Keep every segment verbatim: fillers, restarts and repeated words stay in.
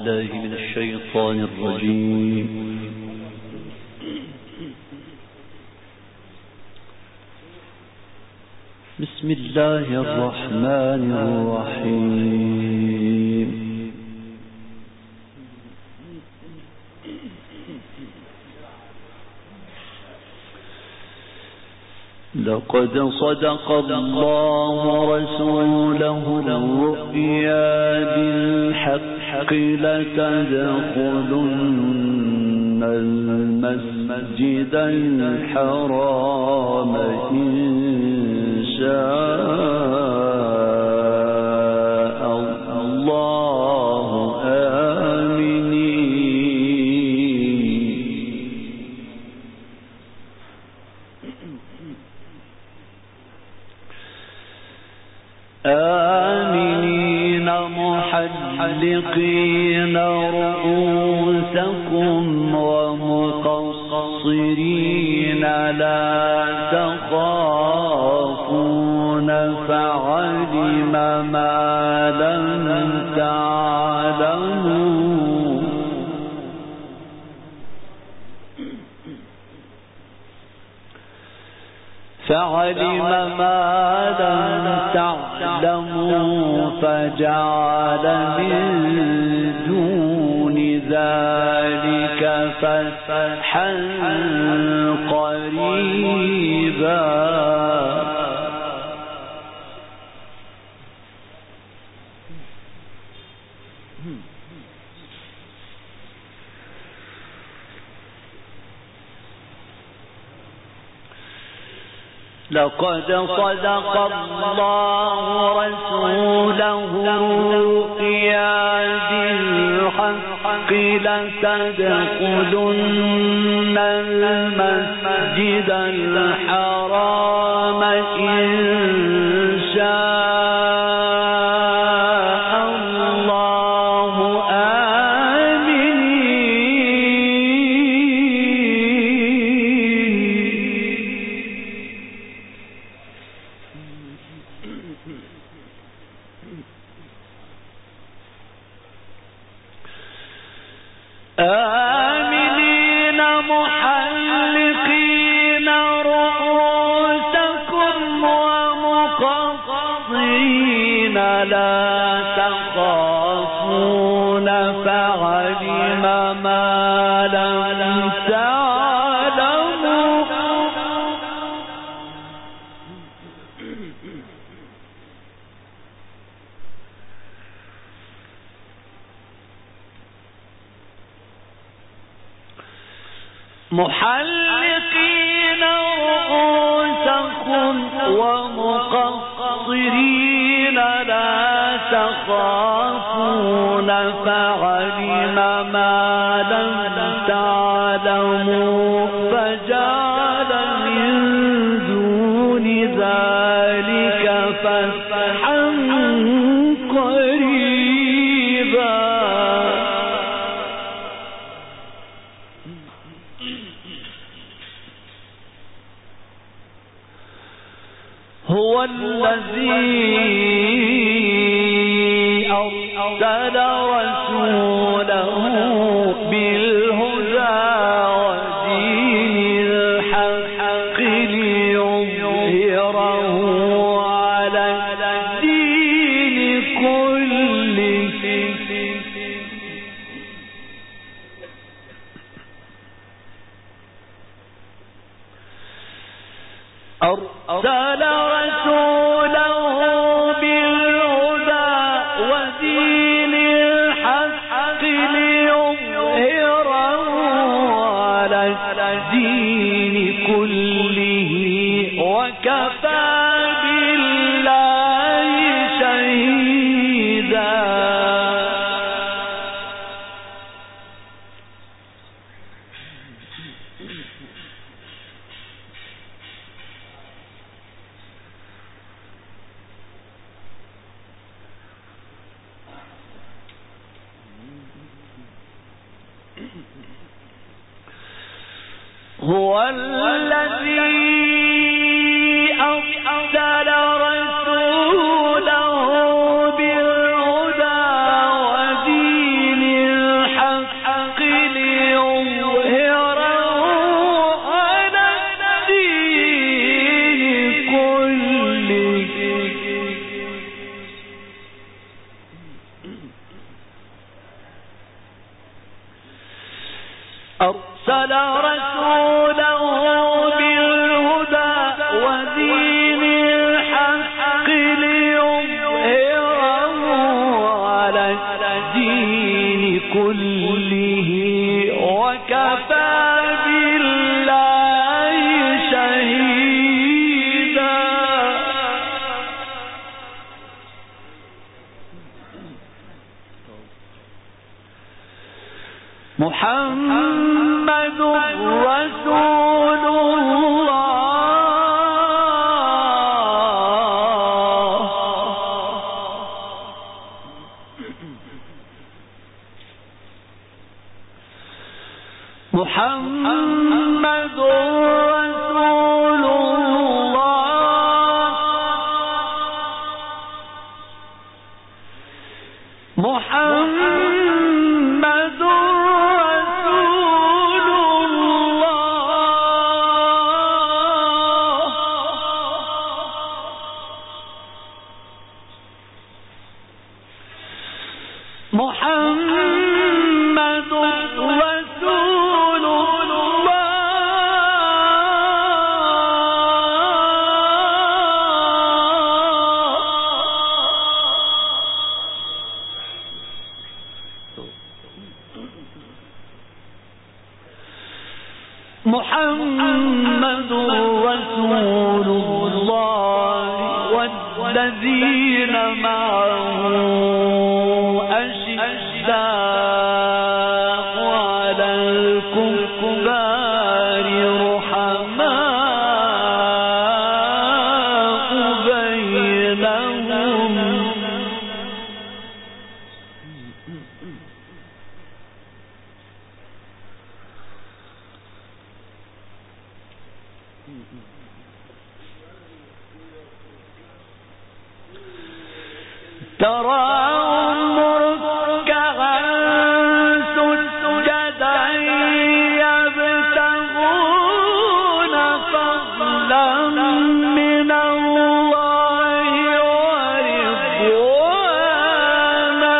بالله من الشيطان الرجيم. بسم الله الرحمن الرحيم. لقد صدق الله رسوله الرؤيا بالحق لتدخلن المسجد الحرام إن شاء الله آمنين آمنين محلقين رؤوسكم ومقصرين لا تخافون فعلم ما لم تعلموا فعلم ما لم تعلموا فجعل من دون ذلك فتحا قريبا لقد صدق الله رسوله الرؤيا بالحق لتدخلن المسجد الحرام إن شاء الله آمنين محلقين رؤوسكم ومقصرين لا تخافون فعلم ما لم تعلموا محلقين رؤوسكم ومقصرين لا تخافون فعلم ما لم تعلموا فجعل من دون ذلك فتحا قريبا هو الذي أرسل رسوله بالهدى ودين الحق ليظهره على الدين كله أرسل رسوله بالهدى ودين الحق ليظهره على الدين كله وكفى بالله شهيدا هو الذي أرسل رسوله بالهدى ودين أرسل رسوله بالهدى ودين الحق ليظهره على الدين كله وكفى بالله شهيدا. محمد رسول الله محمد رسول الله محمد رسول الله محمد رسول محمد رسول الله والذين معه أشداء على الكفار رحماء بينهم تراهم ركعا سجدا يبتغون فضلا من الله ورضوانا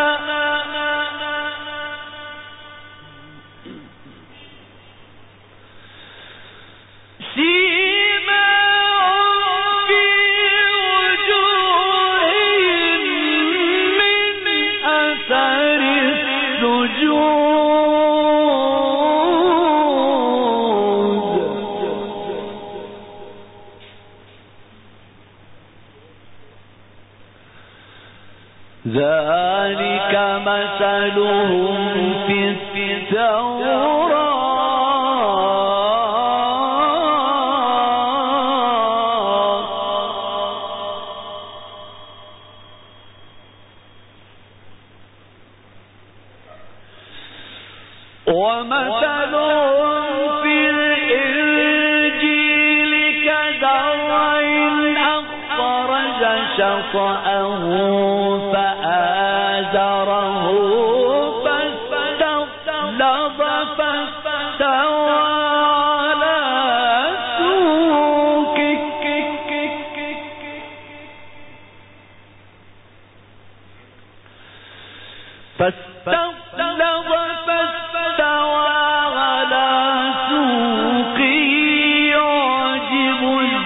سيماهم في وجوههم من أثر السجود ذلك مثلهم في التوراة ومثلهم في الإنجيل كزرع أخرج شطأه فآزره فاستغلظ فاستوى على سوقه فاستغلظ فاستوى على سوقه يعجب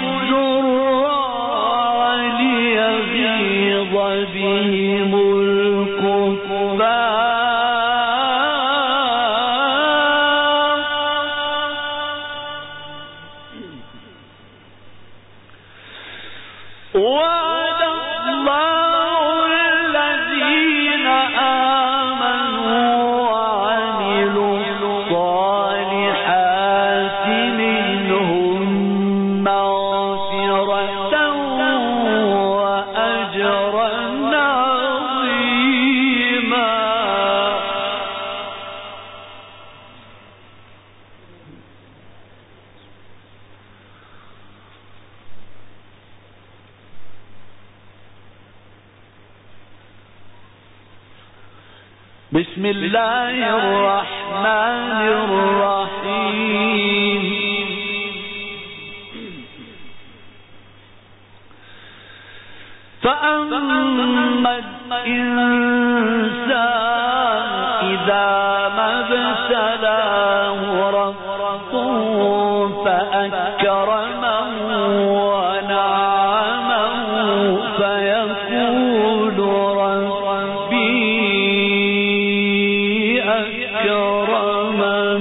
الزراع ليغيظ بهم الكفار وعد الله الذين آمنوا وعملوا الصالحات منهم مغفرة وأجرا عظيما. بسم الله الرحمن الرحيم. فأما الإنسان إذا ما ابتلاه ربه فأكرمه ونعمه فيقول ربي أكرمن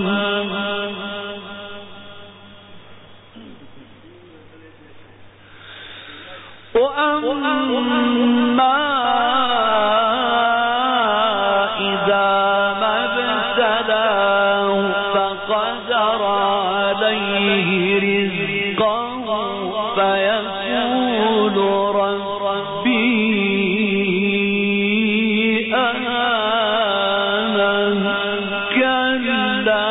وأما إذا ما ابتلاه فقدر عليه رزقه فيقول ربي أهانن كلا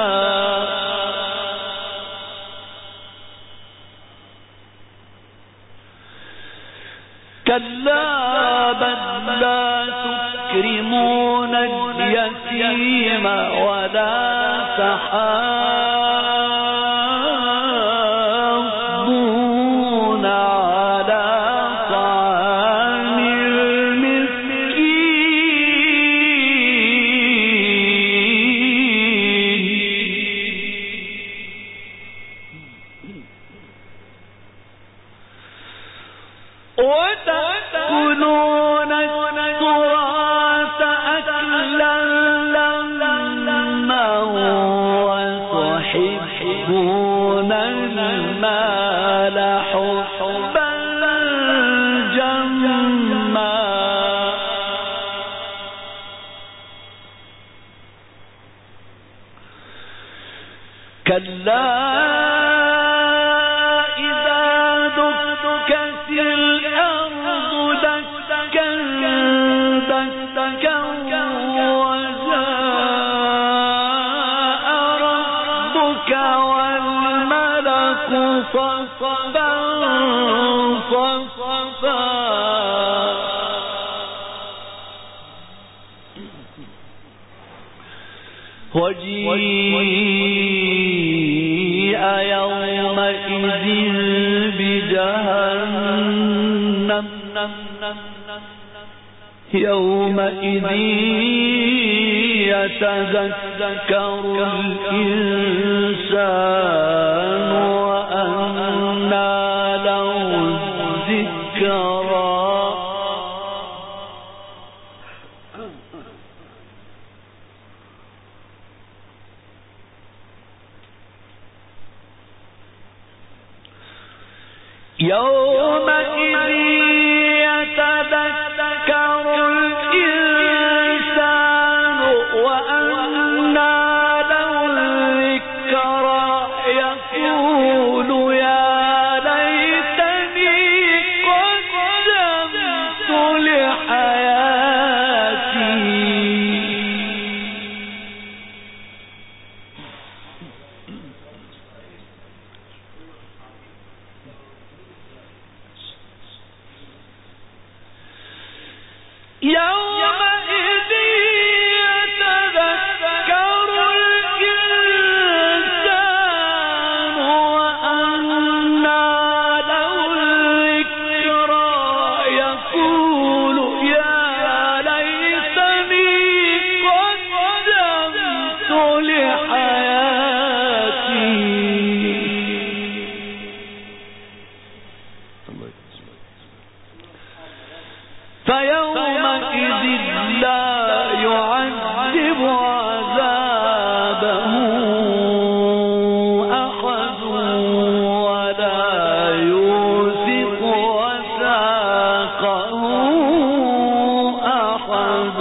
كلا بل لا تكرمون اليتيم ولا تحاضون على طعام المسكين وتأكلون التراث أكلا لما وتحبون المال حبا جما كلا صفا صفا وجيء يومئذ بجهنم يومئذ يتذكر الإنسان وأنى له الذكرى يومئذ يتذكر الإنسان وأنى له الذكرى يقول يا ليتني قدمت لحياتي يومئذ يتذكر الإنسان وأنى له الذكرى يقول يا ليتني قدمت لحياتي فيومئذ لا يعذب عذابه أحد ولا يوثق وثاقه أحد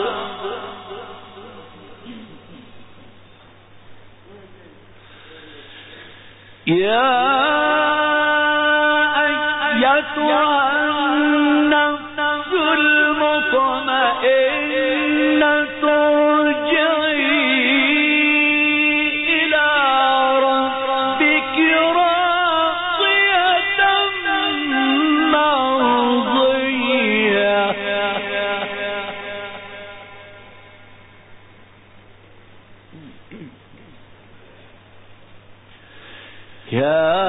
يا أيتها النفس المطمئنة ارجعي إلى ربك راضية مرضية يا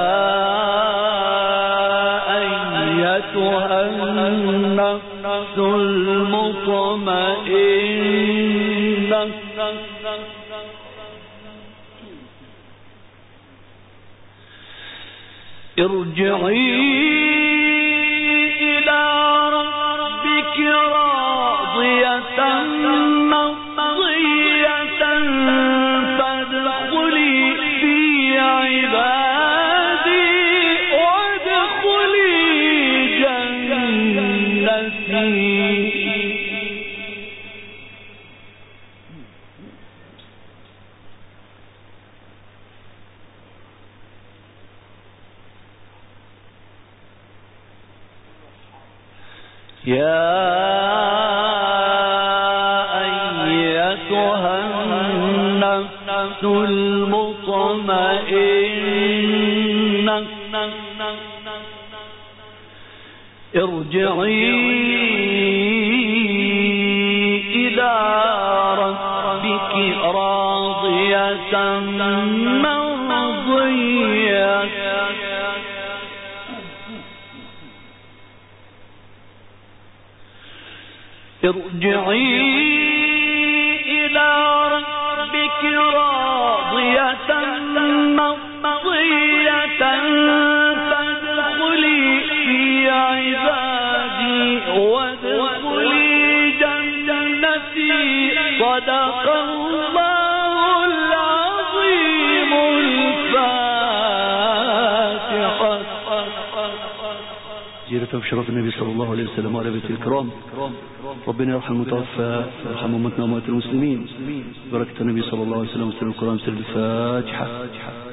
أيتها النفس المطمئنة ارجعي إلى ربك راضية مرضية فادخلي في عبادي وادخلي جنتي. يا أيتها النفس المطمئنة ارجعي إلى ربك راضية مرضية ارجعي إلى ربك راضية مرضية فادخلي في عبادي وادخلي جنتي. صدق الله العظيم. الفاتحة. زيارة وشرف النبي صلى الله عليه وسلم وعلى بيته الكرام. ربنا يرحم المتوفى ويرحم أمتنا وأموات المسلمين. بركة النبي صلى الله عليه وسلم وسلم القرآن. سر الفاتحة.